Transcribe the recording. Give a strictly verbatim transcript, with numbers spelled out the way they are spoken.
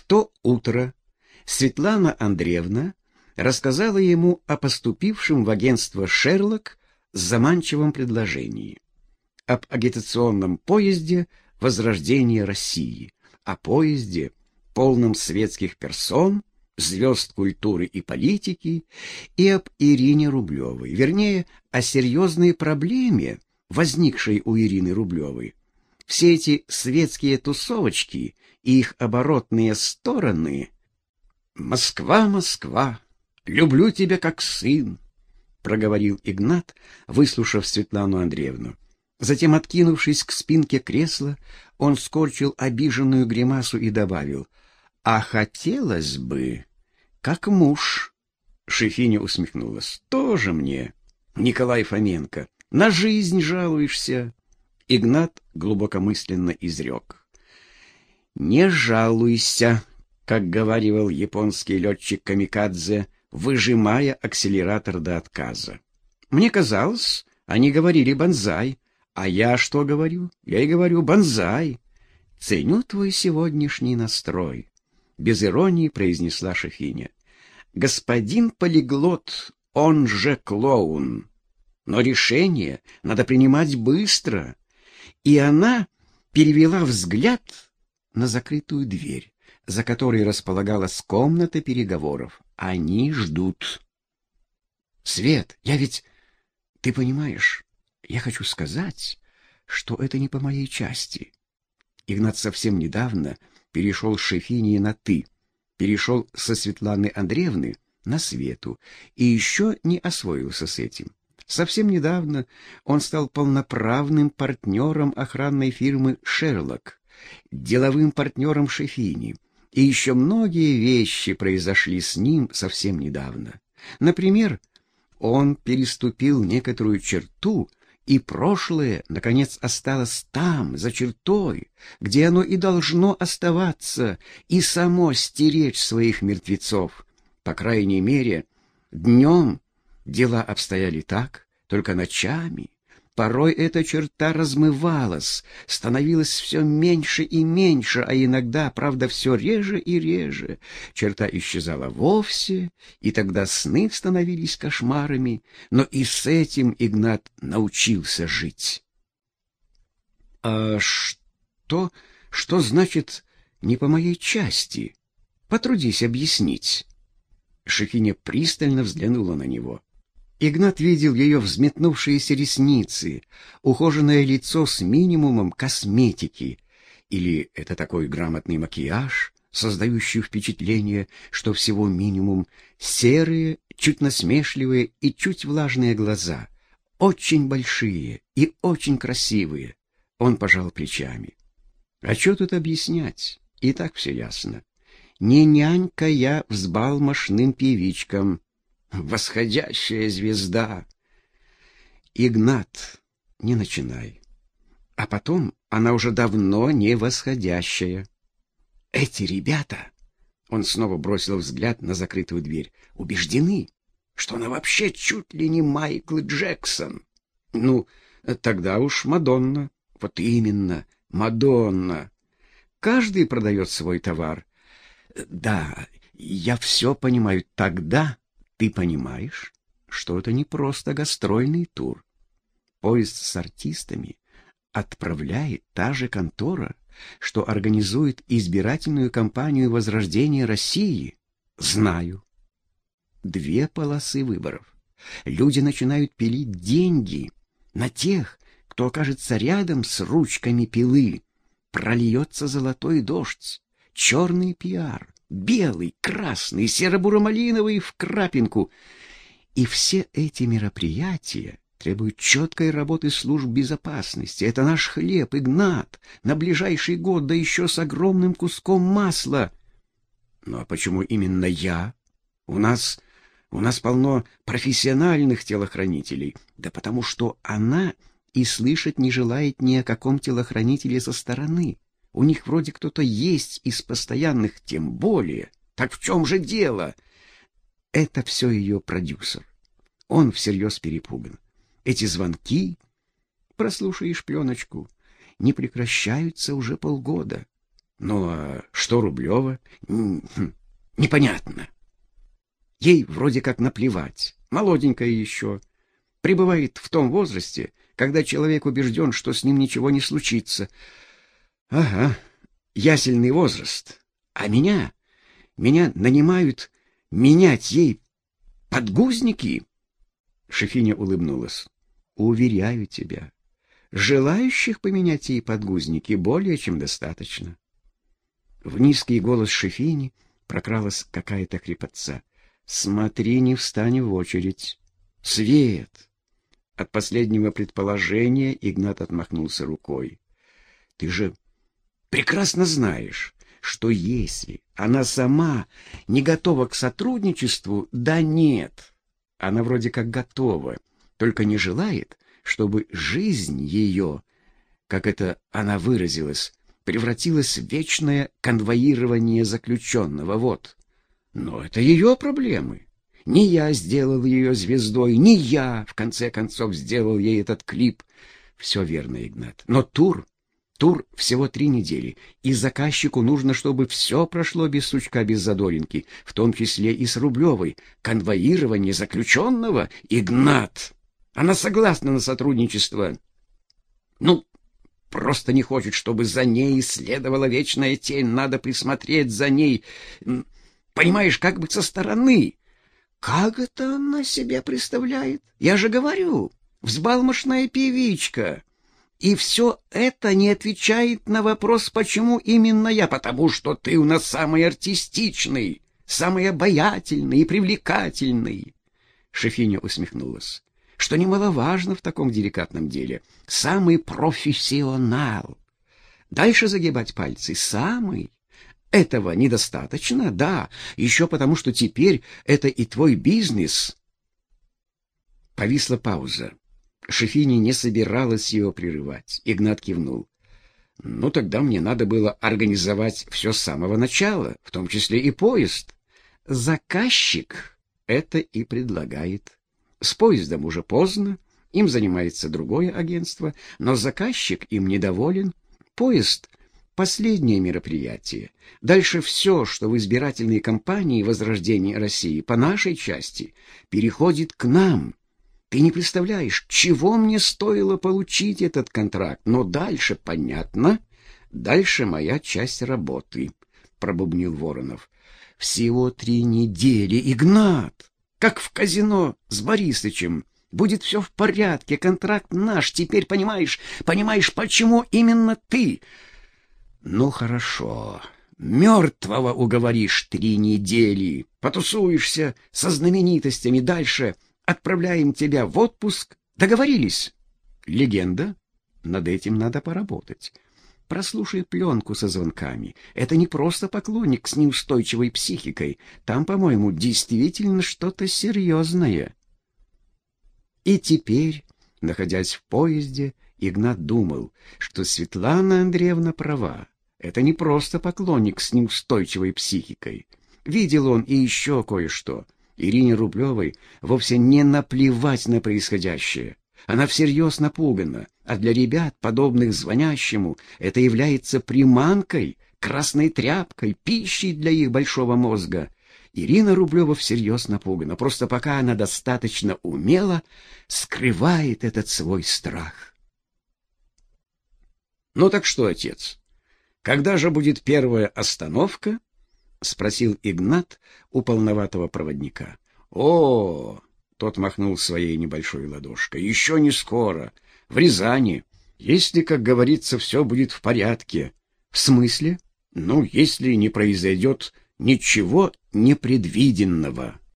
то утро Светлана Андреевна рассказала ему о поступившем в агентство «Шерлок» заманчивом предложении, об агитационном поезде возрождения России, о поезде, полном светских персон, звезд культуры и политики, и об Ирине Рублевой, вернее, о серьезной проблеме, возникшей у Ирины Рублевой. Все эти светские тусовочки и их оборотные стороны. «Москва, Москва, люблю тебя как сын», — проговорил Игнат, выслушав Светлану Андреевну. Затем, откинувшись к спинке кресла, он скорчил обиженную гримасу и добавил: «А хотелось бы, как муж». Шефиня усмехнулась. «Тоже мне, Николай Фоменко, на жизнь жалуешься». Игнат глубокомысленно изрек: «Не жалуйся», как говаривал японский летчик-камикадзе, выжимая акселератор до отказа. Мне казалось, они говорили «бонзай», а я что говорю? Я и говорю «бонзай». «Ценю твой сегодняшний настрой», — без иронии произнесла Шефиня. «Господин полиглот, он же клоун. Но решение надо принимать быстро». И она перевела взгляд на закрытую дверь, за которой располагалась комната переговоров. Они ждут. «Свет, я ведь... Ты понимаешь, я хочу сказать, что это не по моей части». Игнат совсем недавно перешел с Шефинии на «ты», перешел со Светланы Андреевны на Свету и еще не освоился с этим. Совсем недавно он стал полноправным партнером охранной фирмы «Шерлок», деловым партнером Шефини, и еще многие вещи произошли с ним совсем недавно. Например, он переступил некоторую черту, и прошлое, наконец, осталось там, за чертой, где оно и должно оставаться, и само стеречь своих мертвецов. По крайней мере, днем дела обстояли так, только ночами. Порой эта черта размывалась, становилась все меньше и меньше, а иногда, правда, все реже и реже. Черта исчезала вовсе, и тогда сны становились кошмарами, но и с этим Игнат научился жить. «А что, что значит «не по моей части»? Потрудись объяснить». Шефиня пристально взглянула на него. Игнат видел ее взметнувшиеся ресницы, ухоженное лицо с минимумом косметики. Или это такой грамотный макияж, создающий впечатление, что всего минимум серые, чуть насмешливые и чуть влажные глаза, очень большие и очень красивые. Он пожал плечами. А что тут объяснять? И так все ясно. Не нянька я взбалмошным певичкам. Восходящая звезда. Игнат, не начинай. А потом она уже давно не восходящая. Эти ребята, он снова бросил взгляд на закрытую дверь, убеждены, что она вообще чуть ли не Майкл Джексон. Ну, тогда уж Мадонна. Вот именно, Мадонна. Каждый продает свой товар. Да, я все понимаю. Тогда ты понимаешь, что это не просто гастрольный тур. Поезд с артистами отправляет та же контора, что организует избирательную кампанию возрождения России. Знаю. Две полосы выборов. Люди начинают пилить деньги на тех, кто окажется рядом с ручками пилы. Прольется золотой дождь, черный пиар. Белый, красный, серо-буро-малиновый в крапинку. И все эти мероприятия требуют четкой работы служб безопасности. Это наш хлеб, Игнат, на ближайший год, да еще с огромным куском масла. Ну а почему именно я? У нас, у нас полно профессиональных телохранителей. Да потому что она и слышать не желает ни о каком телохранителе со стороны. У них вроде кто-то есть из постоянных, тем более. Так в чем же дело? Это все ее продюсер. Он всерьез перепуган. Эти звонки, прослушаешь пленочку, не прекращаются уже полгода. Ну а Что Рублева? Непонятно. Ей вроде как наплевать. Молоденькая еще. Пребывает в том возрасте, когда человек убежден, что с ним ничего не случится. Ага, ясельный возраст. А меня, меня нанимают менять ей подгузники? Шефиня улыбнулась. Уверяю тебя, желающих поменять ей подгузники более чем достаточно. В низкий голос Шефини прокралась какая-то хрипотца. Смотри, не встань в очередь. Свет! От последнего предположения Игнат отмахнулся рукой. Ты же прекрасно знаешь, что если она сама не готова к сотрудничеству, да нет, она вроде как готова, только не желает, чтобы жизнь ее, как это она выразилась, превратилась в вечное конвоирование заключенного, вот. Но это ее проблемы. Не я сделал ее звездой, не я, в конце концов, сделал ей этот клип. Все верно, Игнат. Но тур, тур всего три недели, и заказчику нужно, чтобы все прошло без сучка, без задоринки, в том числе и с Рублевой. Конвоирование заключенного? Игнат! Она согласна на сотрудничество. Ну, просто не хочет, чтобы за ней следовала вечная тень. Надо присмотреть за ней, понимаешь, как бы со стороны. Как это она себе представляет? Я же говорю, взбалмошная певичка. И все это не отвечает на вопрос, почему именно я. Потому что ты у нас самый артистичный, самый обаятельный и привлекательный. Шефиня усмехнулась. Что немаловажно в таком деликатном деле. Самый профессионал. Дальше загибать пальцы. Самый. Этого недостаточно, да, еще потому, что теперь это и твой бизнес. Повисла пауза. Шефиня не собиралась его прерывать. Игнат кивнул. Ну, тогда мне надо было организовать все с самого начала, в том числе и поезд. Заказчик это и предлагает. С поездом уже поздно, им занимается другое агентство, но заказчик им недоволен. Поезд — последнее мероприятие. Дальше все, что в избирательной кампании Возрождения России по нашей части, переходит к нам. Ты не представляешь, чего мне стоило получить этот контракт, но дальше понятно. Дальше моя часть работы, — пробубнил Воронов. Всего три недели, Игнат! Как в казино с Борисычем. Будет все в порядке, контракт наш. Теперь понимаешь, понимаешь, почему именно ты? Ну, хорошо. Мертвого уговоришь три недели. Потусуешься со знаменитостями. Дальше отправляем тебя в отпуск. Договорились? Легенда? Над этим надо поработать. Прослушай пленку со звонками. Это не просто поклонник с неустойчивой психикой. Там, по-моему, действительно что-то серьезное. И теперь, находясь в поезде, Игнат думал, что Светлана Андреевна права. Это не просто поклонник с неустойчивой психикой. Видел он и еще кое-что. Ирине Рублевой вовсе не наплевать на происходящее. Она всерьез напугана, а для ребят, подобных звонящему, это является приманкой, красной тряпкой, пищей для их большого мозга. Ирина Рублева всерьез напугана, просто пока она достаточно умело скрывает этот свой страх. «Ну так что, отец, когда же будет первая остановка?» — спросил Игнат у полноватого проводника. «О!» — тот махнул своей небольшой ладошкой. «Еще не скоро. В Рязани. Если, как говорится, все будет в порядке». «В смысле?» «Ну, если не произойдет ничего непредвиденного».